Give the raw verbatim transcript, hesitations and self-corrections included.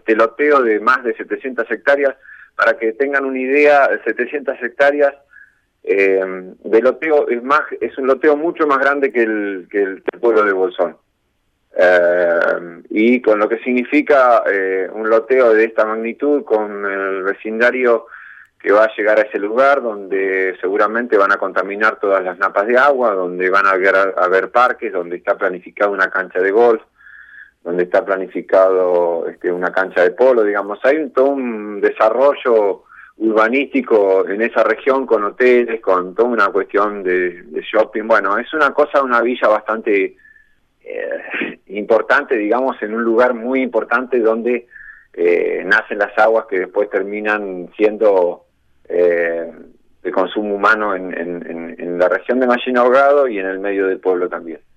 este loteo de más de setecientas hectáreas. Para que tengan una idea, setecientas hectáreas eh, de loteo es más, es un loteo mucho más grande que el, que el, que el pueblo de Bolsón. Eh, y con lo que significa eh, un loteo de esta magnitud, con el vecindario que va a llegar a ese lugar, donde seguramente van a contaminar todas las napas de agua, donde van a haber, a haber parques, donde está planificada una cancha de golf, donde está planificado este, una cancha de polo, digamos. Hay un, todo un desarrollo urbanístico en esa región, con hoteles, con toda una cuestión de, de shopping. Bueno, es una cosa, una villa bastante eh, importante, digamos, en un lugar muy importante donde eh, nacen las aguas que después terminan siendo eh, de consumo humano en, en, en, en la región de Mallín Ahogado y en el medio del pueblo también.